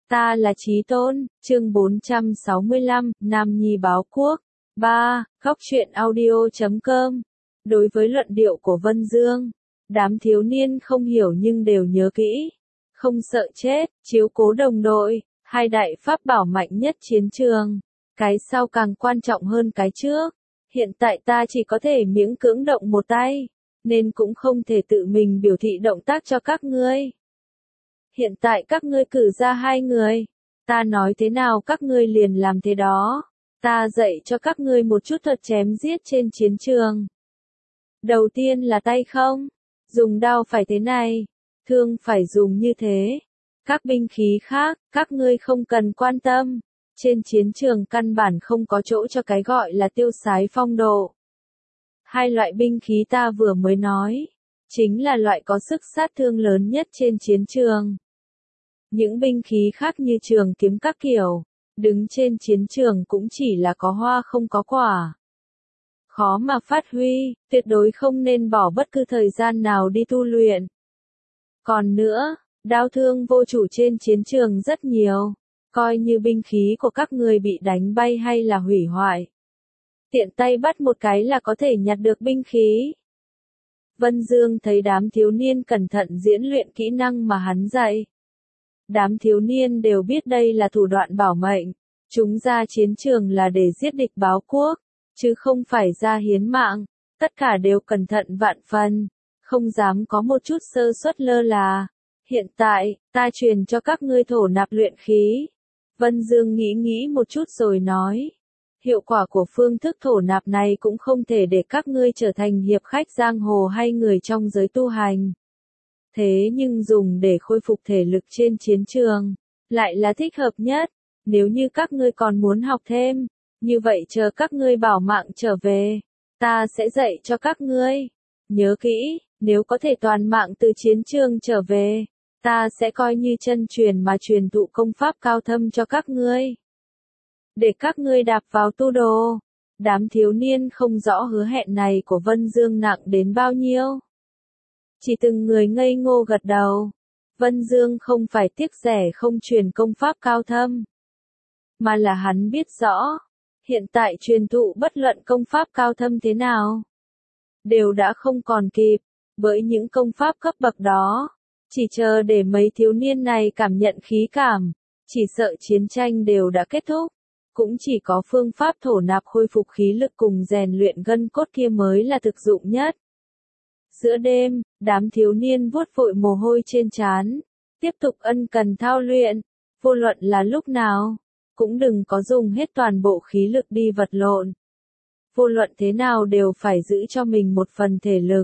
Ta là Chí Tôn, chương 465, Nam Nhi báo quốc. 3. Góc truyện audio.com. Đối với luận điệu của Vân Dương, đám thiếu niên không hiểu nhưng đều nhớ kỹ. Không sợ chết, chiếu cố đồng đội, hai đại pháp bảo mạnh nhất chiến trường. Cái sau càng quan trọng hơn cái trước. Hiện tại ta chỉ có thể miễn cưỡng động một tay, nên cũng không thể tự mình biểu thị động tác cho các ngươi. Hiện tại các ngươi cử ra 2 người. Ta nói thế nào các ngươi liền làm thế đó. Ta dạy cho các ngươi một chút thuật chém giết trên chiến trường. Đầu tiên là tay không. Dùng đao phải thế này. Thương phải dùng như thế. Các binh khí khác, các ngươi không cần quan tâm. Trên chiến trường căn bản không có chỗ cho cái gọi là tiêu sái phong độ. 2 loại binh khí ta vừa mới nói, chính là loại có sức sát thương lớn nhất trên chiến trường. Những binh khí khác như trường kiếm các kiểu, đứng trên chiến trường cũng chỉ là có hoa không có quả. Khó mà phát huy, tuyệt đối không nên bỏ bất cứ thời gian nào đi tu luyện. Còn nữa, đao thương vô chủ trên chiến trường rất nhiều, coi như binh khí của các người bị đánh bay hay là hủy hoại. Tiện tay bắt một cái là có thể nhặt được binh khí. Vân Dương thấy đám thiếu niên cẩn thận diễn luyện kỹ năng mà hắn dạy. Đám thiếu niên đều biết đây là thủ đoạn bảo mệnh, chúng ra chiến trường là để giết địch báo quốc, chứ không phải ra hiến mạng, tất cả đều cẩn thận vạn phần, không dám có một chút sơ suất lơ là. Hiện tại, ta truyền cho các ngươi thổ nạp luyện khí. Vân Dương nghĩ một chút rồi nói. Hiệu quả của phương thức thổ nạp này cũng không thể để các ngươi trở thành hiệp khách giang hồ hay người trong giới tu hành. Thế nhưng dùng để khôi phục thể lực trên chiến trường, lại là thích hợp nhất. Nếu như các ngươi còn muốn học thêm, như vậy chờ các ngươi bảo mạng trở về, ta sẽ dạy cho các ngươi. Nhớ kỹ, nếu có thể toàn mạng từ chiến trường trở về, ta sẽ coi như chân truyền mà truyền thụ công pháp cao thâm cho các ngươi. Để các ngươi đạp vào tu đồ. Đám thiếu niên không rõ hứa hẹn này của Vân Dương nặng đến bao nhiêu. Chỉ từng người ngây ngô gật đầu. Vân Dương không phải tiếc rẻ không truyền công pháp cao thâm, mà là hắn biết rõ, hiện tại truyền thụ bất luận công pháp cao thâm thế nào, đều đã không còn kịp, bởi những công pháp cấp bậc đó, chỉ chờ để mấy thiếu niên này cảm nhận khí cảm, chỉ sợ chiến tranh đều đã kết thúc. Cũng chỉ có phương pháp thổ nạp khôi phục khí lực cùng rèn luyện gân cốt kia mới là thực dụng nhất. Giữa đêm, đám thiếu niên vuốt vội mồ hôi trên trán, tiếp tục ân cần thao luyện, vô luận là lúc nào, cũng đừng có dùng hết toàn bộ khí lực đi vật lộn. Vô luận thế nào đều phải giữ cho mình một phần thể lực.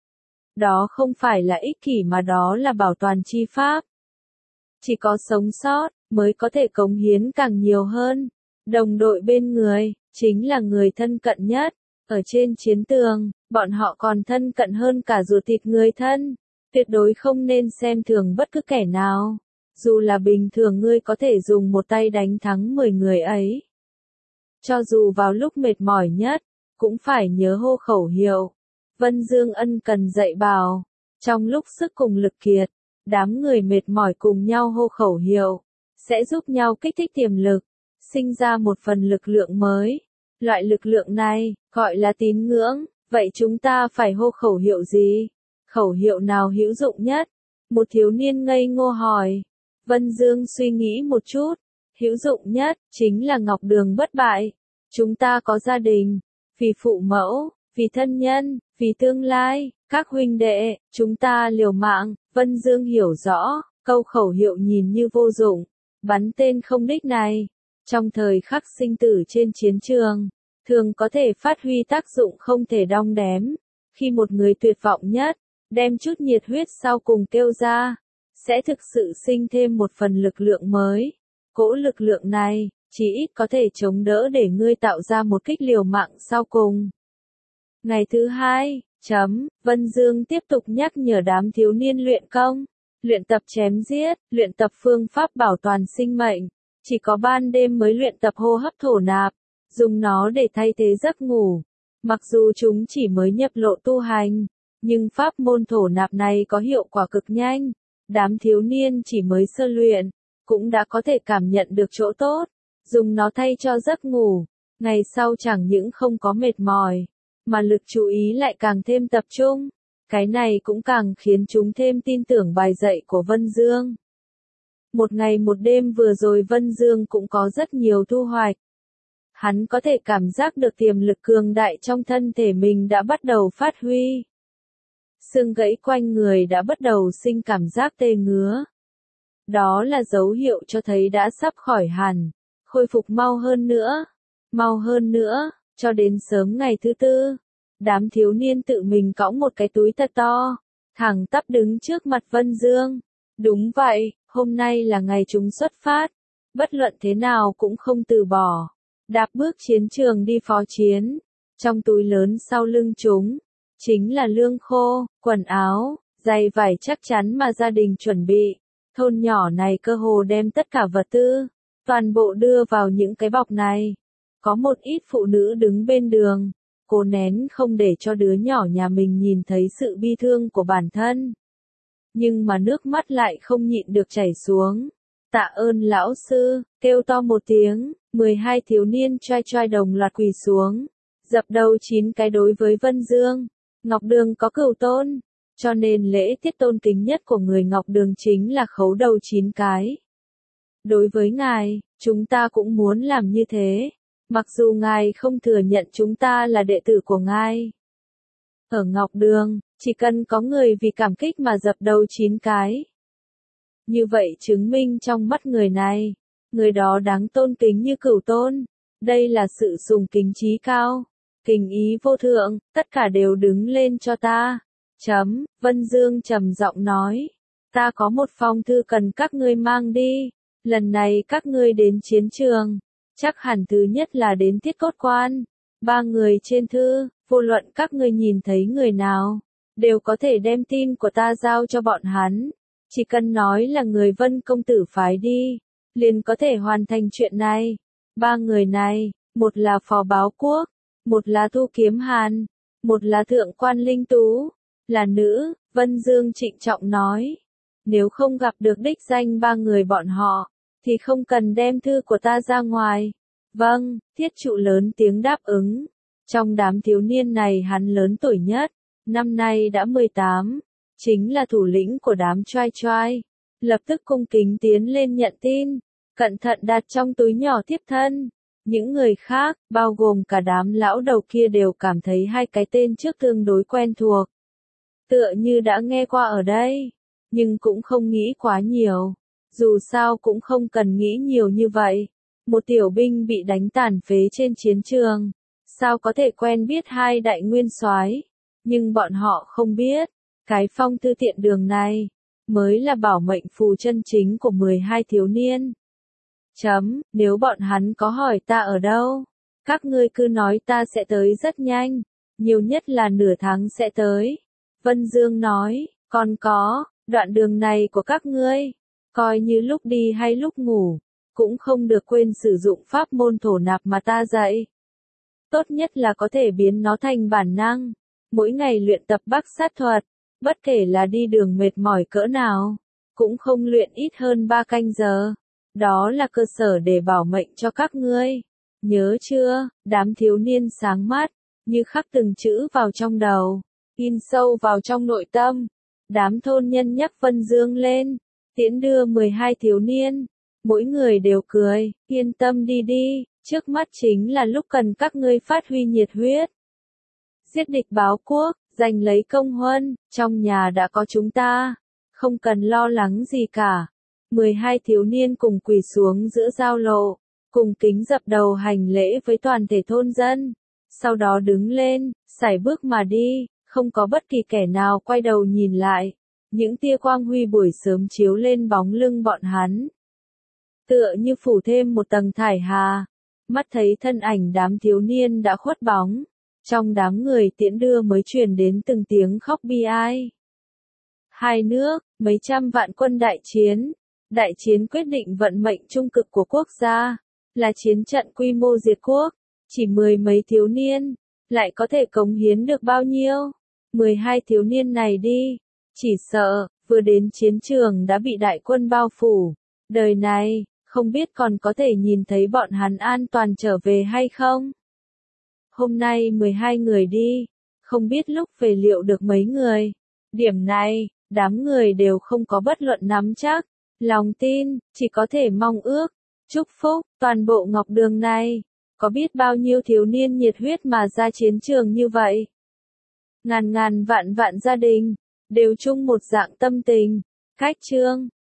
Đó không phải là ích kỷ mà đó là bảo toàn chi pháp. Chỉ có sống sót, mới có thể cống hiến càng nhiều hơn. Đồng đội bên người, chính là người thân cận nhất. Ở trên chiến tường, bọn họ còn thân cận hơn cả ruột thịt người thân. Tuyệt đối không nên xem thường bất cứ kẻ nào. Dù là bình thường ngươi có thể dùng một tay đánh thắng 10 người ấy. Cho dù vào lúc mệt mỏi nhất, cũng phải nhớ hô khẩu hiệu. Vân Dương ân cần dạy bảo. Trong lúc sức cùng lực kiệt, đám người mệt mỏi cùng nhau hô khẩu hiệu, sẽ giúp nhau kích thích tiềm lực, sinh ra một phần lực lượng mới. Loại lực lượng này, gọi là tín ngưỡng. Vậy chúng ta phải hô khẩu hiệu gì? Khẩu hiệu nào hữu dụng nhất? Một thiếu niên ngây ngô hỏi. Vân Dương suy nghĩ một chút. Hữu dụng nhất, chính là ngọc đường bất bại. Chúng ta có gia đình, vì phụ mẫu, vì thân nhân, vì tương lai, các huynh đệ, chúng ta liều mạng. Vân Dương hiểu rõ, câu khẩu hiệu nhìn như vô dụng, bắn tên không đích này, trong thời khắc sinh tử trên chiến trường, thường có thể phát huy tác dụng không thể đong đếm. Khi một người tuyệt vọng nhất, đem chút nhiệt huyết sau cùng kêu ra, sẽ thực sự sinh thêm một phần lực lượng mới. Cỗ lực lượng này, chỉ ít có thể chống đỡ để ngươi tạo ra một kích liều mạng sau cùng. Ngày thứ 2, Vân Dương tiếp tục nhắc nhở đám thiếu niên luyện công, luyện tập chém giết, luyện tập phương pháp bảo toàn sinh mệnh. Chỉ có ban đêm mới luyện tập hô hấp thổ nạp, dùng nó để thay thế giấc ngủ. Mặc dù chúng chỉ mới nhập lộ tu hành, nhưng pháp môn thổ nạp này có hiệu quả cực nhanh. Đám thiếu niên chỉ mới sơ luyện, cũng đã có thể cảm nhận được chỗ tốt, dùng nó thay cho giấc ngủ. Ngày sau chẳng những không có mệt mỏi, mà lực chú ý lại càng thêm tập trung. Cái này cũng càng khiến chúng thêm tin tưởng bài dạy của Vân Dương. Một ngày một đêm vừa rồi Vân Dương cũng có rất nhiều thu hoạch. Hắn có thể cảm giác được tiềm lực cường đại trong thân thể mình đã bắt đầu phát huy. Xương gãy quanh người đã bắt đầu sinh cảm giác tê ngứa. Đó là dấu hiệu cho thấy đã sắp khỏi hẳn, khôi phục mau hơn nữa, cho đến sớm ngày thứ tư. Đám thiếu niên tự mình cõng một cái túi thật to, thẳng tắp đứng trước mặt Vân Dương. Đúng vậy, hôm nay là ngày chúng xuất phát, bất luận thế nào cũng không từ bỏ. Đạp bước chiến trường đi phó chiến, trong túi lớn sau lưng chúng, chính là lương khô, quần áo, giày vải chắc chắn mà gia đình chuẩn bị. Thôn nhỏ này cơ hồ đem tất cả vật tư, toàn bộ đưa vào những cái bọc này. Có một ít phụ nữ đứng bên đường, cố nén không để cho đứa nhỏ nhà mình nhìn thấy sự bi thương của bản thân. Nhưng mà nước mắt lại không nhịn được chảy xuống. Tạ ơn lão sư, kêu to một tiếng, 12 thiếu niên choai choai đồng loạt quỳ xuống, dập đầu 9 cái đối với Vân Dương. Ngọc Đường có cửu tôn, cho nên lễ tiết tôn kính nhất của người Ngọc Đường chính là khấu đầu 9 cái. Đối với ngài, chúng ta cũng muốn làm như thế, mặc dù ngài không thừa nhận chúng ta là đệ tử của ngài. Ở Ngọc Đường, chỉ cần có người vì cảm kích mà dập đầu 9 cái. Như vậy chứng minh trong mắt người này, người đó đáng tôn kính như cửu tôn. Đây là sự sùng kính chí cao, kính ý vô thượng, tất cả đều đứng lên cho ta. Vân Dương trầm giọng nói, ta có một phong thư cần các ngươi mang đi. Lần này các ngươi đến chiến trường, chắc hẳn thứ nhất là đến Tiết Cốt Quan. 3 người trên thư, vô luận các ngươi nhìn thấy người nào, đều có thể đem tin của ta giao cho bọn hắn. Chỉ cần nói là người Vân công tử phái đi, liền có thể hoàn thành chuyện này. 3 người này, một là Phò Báo Quốc, một là Thu Kiếm Hàn, một là Thượng Quan Linh Tú, là nữ. Vân Dương trịnh trọng nói, nếu không gặp được đích danh 3 người bọn họ, thì không cần đem thư của ta ra ngoài. Vâng, Thiết Trụ lớn tiếng đáp ứng. Trong đám thiếu niên này hắn lớn tuổi nhất, năm nay đã 18, chính là thủ lĩnh của đám choai choai. Lập tức cung kính tiến lên nhận tin, cẩn thận đặt trong túi nhỏ tiếp thân. Những người khác, bao gồm cả đám lão đầu kia đều cảm thấy hai cái tên trước tương đối quen thuộc. Tựa như đã nghe qua ở đây, nhưng cũng không nghĩ quá nhiều. Dù sao cũng không cần nghĩ nhiều như vậy. Một tiểu binh bị đánh tàn phế trên chiến trường, sao có thể quen biết hai đại nguyên soái? Nhưng bọn họ không biết, cái phong thư tiện đường này mới là bảo mệnh phù chân chính của 12 thiếu niên. Nếu bọn hắn có hỏi ta ở đâu, các ngươi cứ nói ta sẽ tới rất nhanh, nhiều nhất là nửa tháng sẽ tới. Vân Dương nói, còn có, đoạn đường này của các ngươi, coi như lúc đi hay lúc ngủ, cũng không được quên sử dụng pháp môn thổ nạp mà ta dạy. Tốt nhất là có thể biến nó thành bản năng, mỗi ngày luyện tập bắc sát thuật, bất kể là đi đường mệt mỏi cỡ nào, cũng không luyện ít hơn 3 canh giờ. Đó là cơ sở để bảo mệnh cho các ngươi. Nhớ chưa? Đám thiếu niên sáng mắt, như khắc từng chữ vào trong đầu, in sâu vào trong nội tâm. Đám thôn nhân nhắc Vân Dương lên, tiễn đưa 12 thiếu niên. Mỗi người đều cười, yên tâm đi đi, trước mắt chính là lúc cần các ngươi phát huy nhiệt huyết. Giết địch báo quốc, giành lấy công huân, trong nhà đã có chúng ta, không cần lo lắng gì cả. 12 thiếu niên cùng quỳ xuống giữa giao lộ, cùng kính dập đầu hành lễ với toàn thể thôn dân. Sau đó đứng lên, sải bước mà đi, không có bất kỳ kẻ nào quay đầu nhìn lại. Những tia quang huy buổi sớm chiếu lên bóng lưng bọn hắn, tựa như phủ thêm một tầng thải hà. Mắt thấy thân ảnh đám thiếu niên đã khuất bóng, trong đám người tiễn đưa mới truyền đến từng tiếng khóc bi ai. Hai nước, mấy trăm vạn quân đại chiến quyết định vận mệnh trung cực của quốc gia, là chiến trận quy mô diệt quốc, chỉ 10 mấy thiếu niên, lại có thể cống hiến được bao nhiêu? 12 thiếu niên này đi, chỉ sợ, vừa đến chiến trường đã bị đại quân bao phủ, Đời này, không biết còn có thể nhìn thấy bọn hắn an toàn trở về hay không? Hôm nay 12 người đi, không biết lúc về liệu được mấy người. Điểm này, đám người đều không có bất luận nắm chắc, lòng tin, chỉ có thể mong ước, chúc phúc, toàn bộ Ngọc Đường này, có biết bao nhiêu thiếu niên nhiệt huyết mà ra chiến trường như vậy. Ngàn ngàn vạn vạn gia đình, đều chung một dạng tâm tình, khách trương.